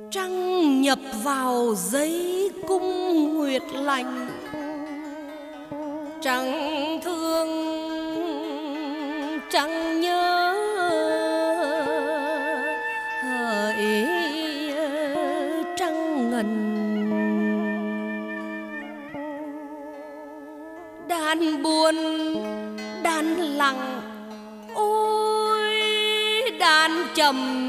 Trăng nhập vào giấy cung nguyệt lạnh, trăng thương trăng nhớ hỡi trăng ngần. Đàn buồn đàn lặng ôi đàn trầm,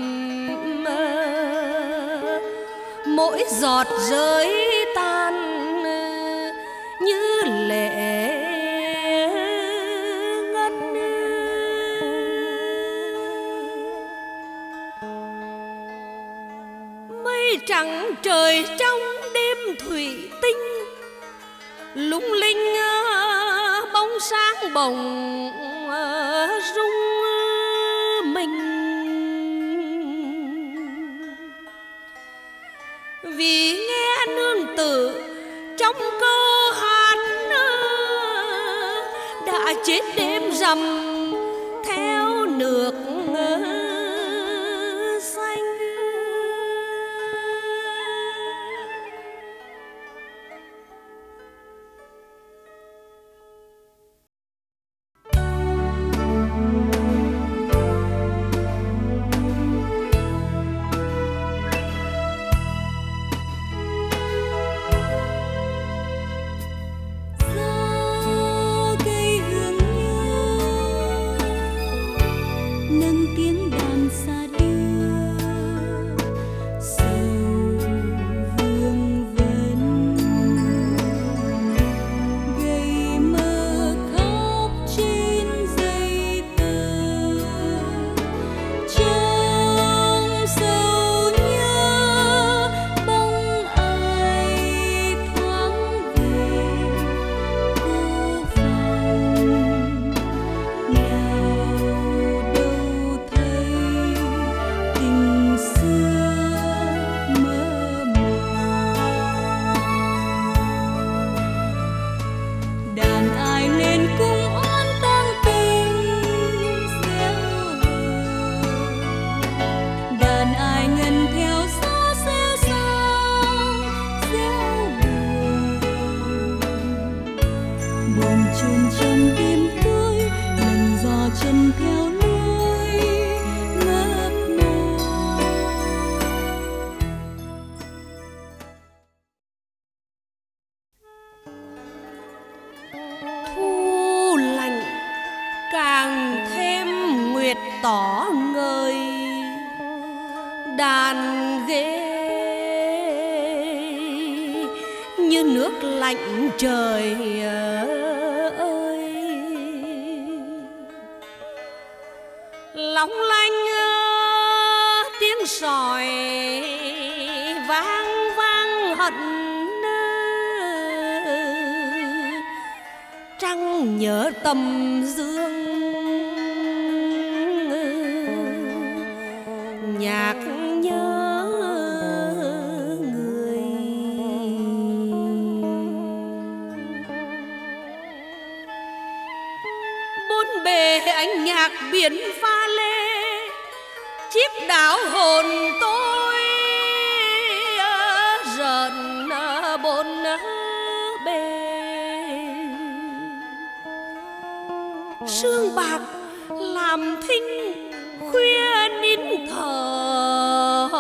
mỗi giọt rơi tan như lệ ngân. Mây trắng trời trong đêm thủy tinh, lung linh bóng sáng bồng rung mình. Vì nghe nương tử trong câu hát đã chết đêm rằm theo nước xanh. Tỏ ngời đàn ghế như nước lạnh trời ơi, long lanh tiếng sỏi vang vang hận. Trăng nhớ tầm dương nhạc nhớ người. Bốn bề ánh nhạc biển pha lê, chiếc đảo hồn tôi rợn bốn bề. Sương bạc làm thinh khuya nín thở,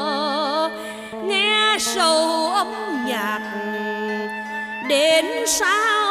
nghe sầu âm nhạc đến sao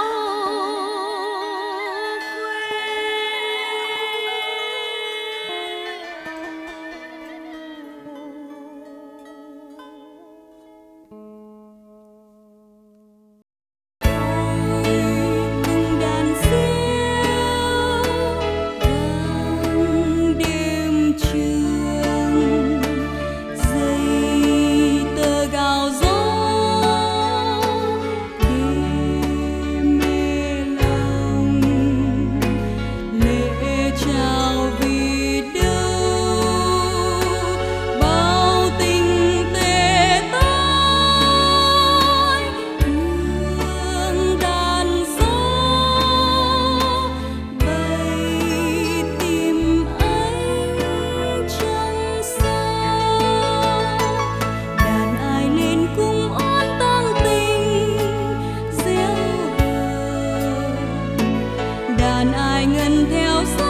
theo gió